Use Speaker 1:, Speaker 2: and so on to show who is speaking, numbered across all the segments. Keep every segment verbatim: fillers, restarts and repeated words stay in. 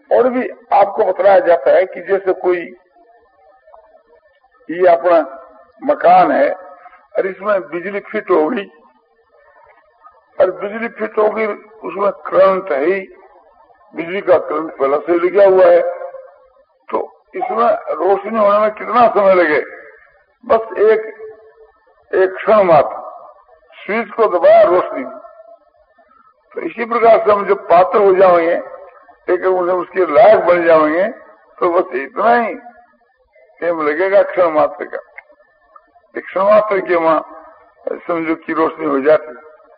Speaker 1: और भी आपको बताया जाता है कि जैसे कोई ये अपना मकान है और इसमें बिजली फिट होगी और बिजली फिट होगी, उसमें करंट है ही, बिजली का करंट पहले से लगा हुआ है, तो इसमें रोशनी होने में कितना समय लगे? बस एक एक क्षण मात्र, स्विच को दबाया रोशनी। तो इसी प्रकार से हम जब पात्र हो जाएंगे, लेकिन उन्हें उसके लायक बन जाएंगे, तो बस इतना ही टाइम लगेगा क्षण मात्र का। एक क्षण मात्र के वहां समझो की रोशनी हो जाती।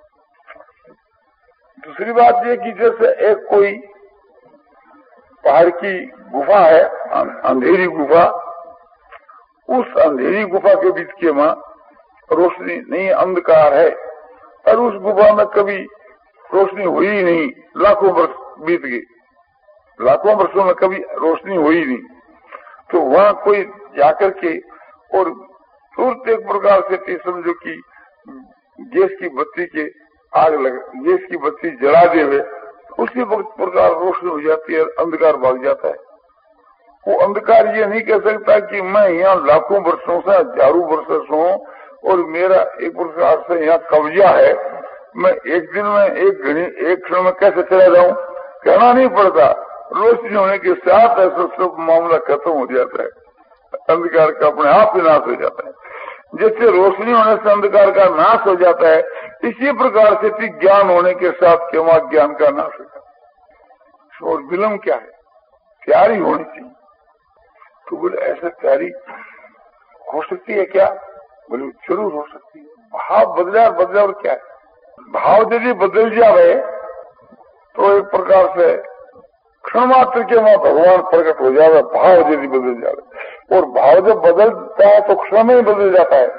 Speaker 1: दूसरी बात यह कि जैसे एक कोई पहाड़ की गुफा है, अंधेरी गुफा, उस अंधेरी गुफा के बीच के वहां रोशनी नहीं, अंधकार है, और उस गुफा में कभी रोशनी हुई ही नहीं, लाखों वर्ष बीत गए, लाखों वर्षों में कभी रोशनी हुई नहीं। तो वहां कोई जाकर के और तुरंत एक प्रकार से समझो कि गैस की बत्ती के आग लग, गैस की बत्ती जला दे हुए, उसी वक्त प्रकार रोशनी हो जाती है, अंधकार भाग जाता है। वो अंधकार ये नहीं कह सकता कि मैं यहाँ लाखों वर्षों से, हजारों वर्षों से हूँ और मेरा एक प्रकार से यहाँ कब्जा है, मैं एक दिन में, एक घड़ी, एक क्षण में कैसे चला जाऊं? कहना नहीं पड़ता। रोशनी होने के साथ ऐसा सब मामला खत्म हो जाता है, अंधकार का अपने आप ही नाश हो जाता है। जैसे रोशनी होने से अंधकार का नाश हो जाता है, इसी प्रकार से भी ज्ञान होने के साथ केवल ज्ञान का नाश होता है। और विलम्ब क्या है? तैयारी होनी चाहिए। तो बोले ऐसा तैयारी हो सकती है क्या? बोले जरूर हो सकती है। भाव बदला बदला और क्या है? भाव यदि बदल जाए तो एक प्रकार से क्षण मात्र के वहां भगवान प्रकट हो जाए, भाव यदि बदल जाए। और भाव जब बदलता है तो क्षण में ही बदल जाता है।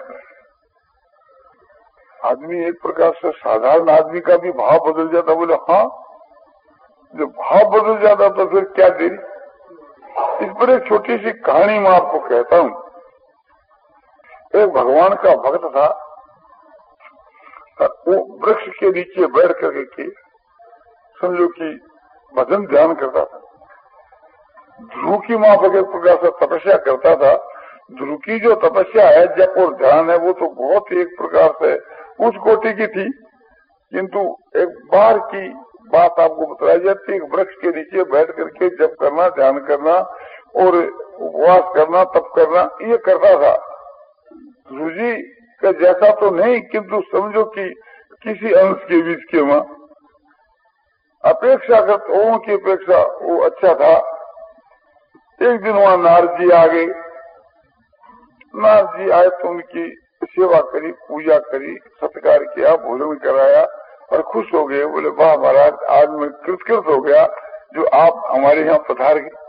Speaker 1: आदमी एक प्रकार से, साधारण आदमी का भी भाव बदल जाता। बोले हाँ, जब भाव बदल जाता तो फिर क्या देरी? इस पर एक छोटी सी कहानी मैं आपको कहता हूँ। एक भगवान का भक्त था, वो वृक्ष के नीचे बैठ करके समझो कि भजन ध्यान करता था। ध्रुव की मां पर एक प्रकार से तपस्या करता था। ध्रुव की जो तपस्या है, जप और ध्यान है, वो तो बहुत ही एक प्रकार से उच्च कोटि की थी। किंतु एक बार की बात आपको बताई जाती है, वृक्ष के नीचे बैठ करके जप करना, ध्यान करना और उपवास करना, तप करना, ये करता था। ध्रुव जी का जैसा तो नहीं, किंतु समझो कि किसी अंश के बीच के वहां अपेक्षाकृत ओम की अपेक्षा वो अच्छा था। एक दिन वहां नारद जी आ गए। नारद जी आए तो उनकी सेवा करी, पूजा करी, सत्कार किया, भोजन कराया और खुश हो गए। बोले वाह महाराज, आज मैं कृतकृत हो गया जो आप हमारे यहाँ पधार गए।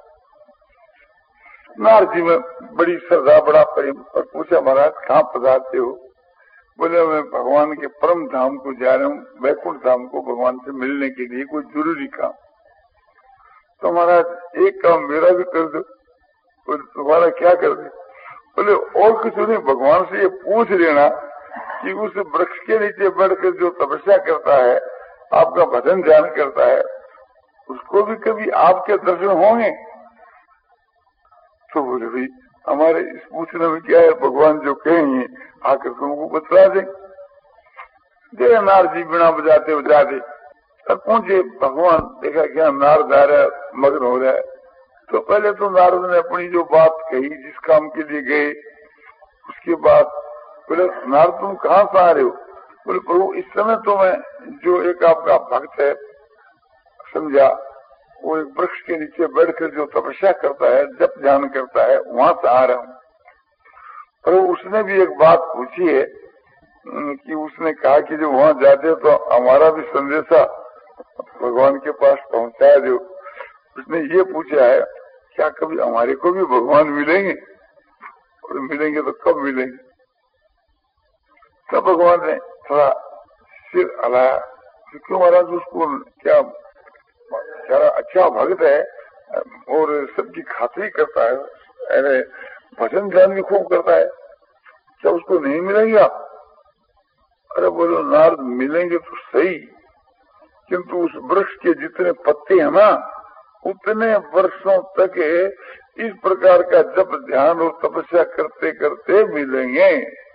Speaker 1: नारद जी में बड़ी श्रद्धा, बड़ा प्रेम, और पूछा महाराज कहाँ पधारते हो? बोले मैं भगवान के परम धाम को जा रहा हूँ, वैकुंठ धाम को, भगवान से मिलने के लिए कोई जरूरी काम। तो महाराज एक काम मेरा भी कर दो। तुम्हारा क्या कर दे? बोले और कुछ नहीं, भगवान से ये पूछ लेना कि उस वृक्ष के नीचे बैठकर जो तपस्या करता है, आपका भजन ध्यान करता है, उसको भी कभी आपके दर्शन होंगे? तो बोले भाई हमारे इस पूछने में क्या है, भगवान जो कहेंगे आकर तुमको बतला दें। नारद जी बिना बजाते बजा दे और पहुंचे। भगवान देखा क्या नारद आ रहा है, मग्न हो रहा है। तो पहले तो नारद ने अपनी जो बात कही, जिस काम के लिए गए, उसके बाद बोले नारद तुम कहाँ से आ रहे हो? बोले प्रभु इस समय तो मैं जो एक आपका भक्त है समझा, वो एक वृक्ष के नीचे बैठकर जो तपस्या करता है, जप ध्यान करता है, वहां से आ रहा हूँ। पर उसने भी एक बात पूछी है कि उसने कहा कि जो वहां जाते तो हमारा भी संदेशा भगवान के पास पहुंचाया दो। उसने ये पूछा है क्या कभी हमारे को भी भगवान मिलेंगे? और मिलेंगे तो कब मिलेंगे? तब भगवान ने थोड़ा सिर हलाया। क्यों महाराज, उसको क्या सारा अच्छा भक्त है और सबकी खातिरी करता है, अरे भजन ध्यान भी खूब करता है, क्या उसको नहीं मिलेंगे आप? अरे बोलो नारद मिलेंगे तो सही, किंतु उस वृक्ष के जितने पत्ते हैं ना, उतने वर्षों तक इस प्रकार का जप ध्यान और तपस्या करते करते मिलेंगे।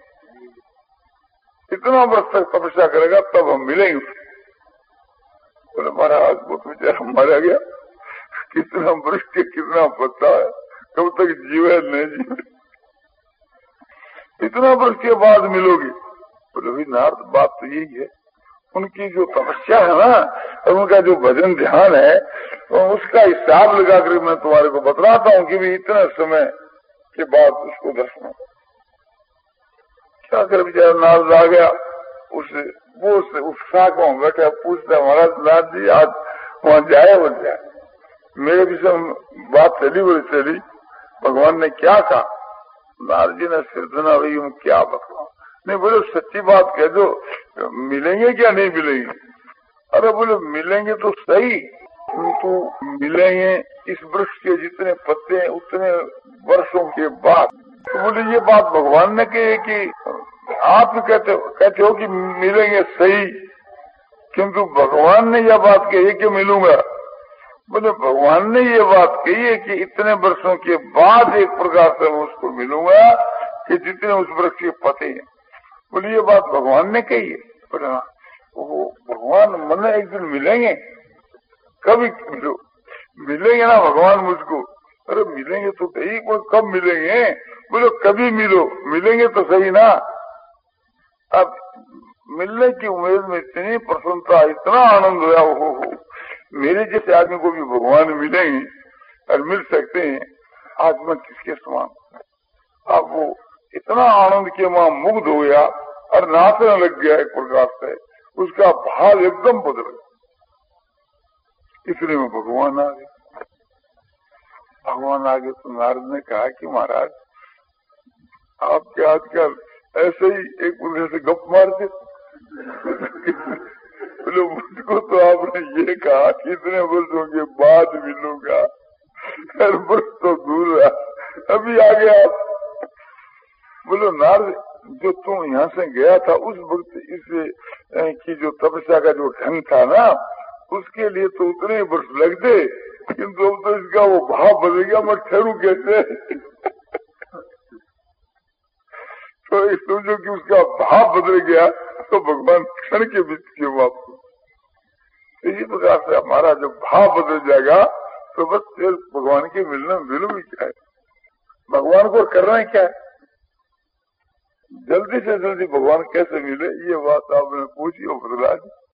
Speaker 1: इतना वर्ष तक तपस्या करेगा तब हम मिलेंगे। बोले महाराज वो तो बेचारा मारा गया, कितना वर्ष के कितना पता है, कब तक जीवे नहीं जीवे, इतना वर्ष के बाद मिलोगे। बोले भाई नारद बात तो यही है, उनकी जो तपस्या है ना और उनका जो भजन ध्यान है तो उसका हिसाब लगाकर मैं तुम्हारे को बतलाता हूँ कि भी इतने समय के बाद उसको दर्शन। क्या कर बेचारा नारद आ गया, उस वो उस उत्साह को बैठा पूछता महाराज नारद जी आज वहाँ जाए बोल जाए, मेरे विषय बात चली बोले चली, भगवान ने क्या कहा? नारद जी ने सिर धना भाई हम क्या बताऊं, नहीं बोले सच्ची बात कह दो, मिलेंगे क्या नहीं मिलेंगे? अरे बोले मिलेंगे तो सही, किंतु मिलेंगे इस वृक्ष के जितने पत्ते हैं उतने वर्षों के बाद। तो बोले ये बात भगवान ने कही कि आप ही कहते कहते हो कि मिलेंगे सही, किंतु भगवान ने यह बात कही है कि मिलूंगा। बोले भगवान ने ये बात कही है कि इतने वर्षों के बाद एक प्रकार से मैं उसको मिलूंगा कि जितने उस वृक्ष के पत्ते हैं। बोले ये बात भगवान ने कही है। बोले हाँ, वो भगवान मन एक दिन मिलेंगे, कभी मिलो मिलेंगे ना भगवान मुझको। अरे मिलेंगे तो सही, कब मिलेंगे? बोलो कभी मिलो, मिलेंगे तो सही ना। अब मिलने की उम्मीद में इतनी प्रसन्नता, इतना आनंद हुआ, हो हो मेरे जैसे आदमी को भी भगवान मिलेंगे और मिल सकते हैं, आज मैं किसके समान। अब वो इतना आनंद के वहां मुग्ध हो गया और नाचने लग गया एक प्रकार से, उसका भाव एकदम बदल गया। इसलिए में भगवान आ गए। भगवान आ गए तो नारद ने कहा कि महाराज आप क्या आजकल ऐसे ही एक दूसरे से गप मारते? बोलो मुझको तो आपने ये कहा कि इतने वर्षों के बाद मिलूंगा, हर वर्ष तो दूर रहा, अभी आ गया आप। बोलो नारद जो तुम यहाँ से गया था उस वक्त इस की जो तपस्या का जो ढंग था ना, उसके लिए तो उतने वर्ष लगते, किंतु अब तो इसका वो भाव बदल गया, मैं ठहरू कैसे? तो समझो कि उसका भाव बदल गया तो भगवान क्षण के बीच के वापस। इसी प्रकार से हमारा जब भाव बदल जाएगा तो बस फिर भगवान के मिलना मिलू भी क्या है, भगवान को करना है क्या है, जल्दी से जल्दी भगवान कैसे मिले, ये बात आपने पूछी और बदला दी।